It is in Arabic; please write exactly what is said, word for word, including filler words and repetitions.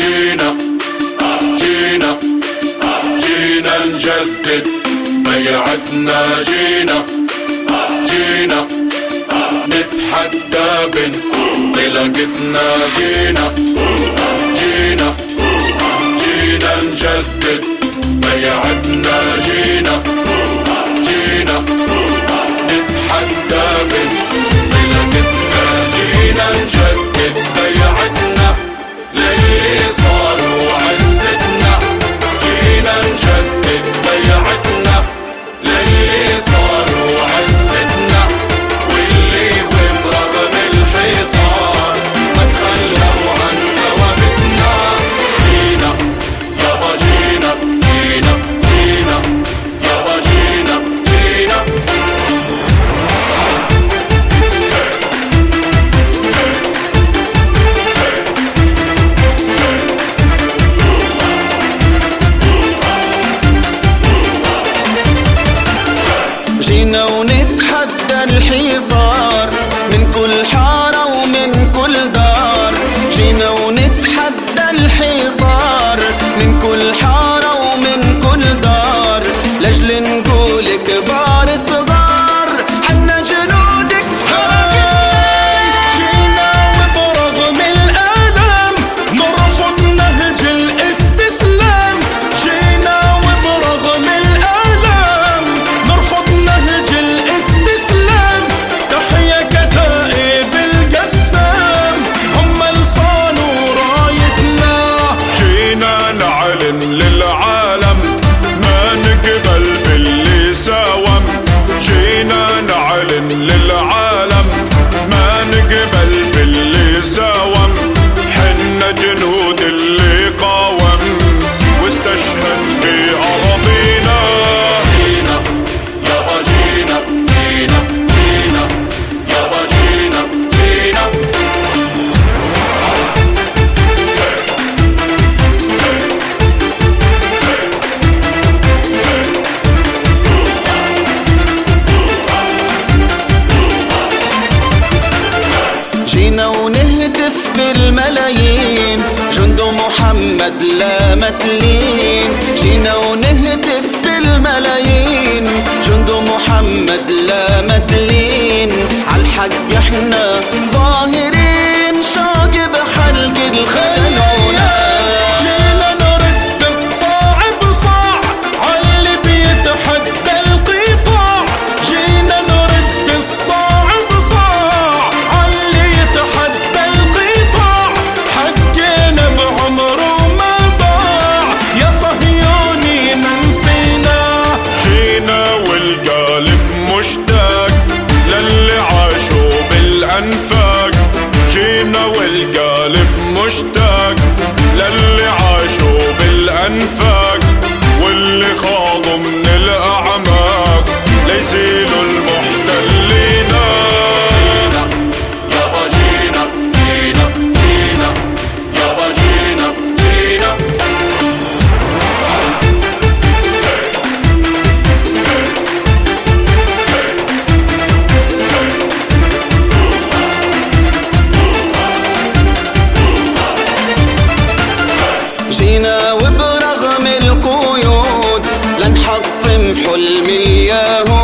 جينا جينا جينا نجدد بيعتنا، جينا جينا نتحدى بانطلاقتنا، جينا جينا جينا نجدد بيعتنا، جينا جينا نتحدى بانطلاقتنا، جينا نجدد بيعتنا للي صار وعزتنا، جينا نجدد بيعتنا للي صار وعزتنا، واللي وبرغم الحصار ما تخلوا عن ثوابتنا، جينا يابا جينا جينا جينا يابا جينا جينا. جينا ونتحدى الحصار من كل حارة ومن كل دار، جينا ونتحدى الحصار من كل حارة ومن كل دار، لأجل نقول كبار صغار حنا جنودك هاي. جينا وبرغم الآلام نرفض نهج الاستسلام، جينا وبرغم الآلام نرفض نهج الاستسلام، تحيا كتائب القسام هم لصانوا رايتنا، جينا نعلن للعالم ما نقبل باللي ساوم، جينا نعلن للعالم ما نقبل باللي ساوم، حنا جنود اللي قاوم واستشهد في أراضينا، جينا يابا جينا جينا جينا يابا جينا جينا. جينا ونهتف بالملايين جند محمد لا متلين، جينا ونهتف بالملايين جند محمد لا متلين، عالحق احنا ظاهرين شوق بحلق الخيولة، جينا نرد الصاعب صاع عاللي بيتحدى القطاع، جينا نرد الصاعب صاع عاللي يتحدى القطاع، حقنا بعمره ما ضاع يا صهيوني ما نسيناه، جينا والقلب مشتاق للي عاشوا بالأنفاق، جينا والقلب مشتاق للي عاشوا بالأنفاق، واللي خاضوا من الأعماق ليزيلوا المحتلين، جينا يابا جينا جينا جينا يابا جينا جينا. جينا وبرغم القيود لنحطم حلم اليهود.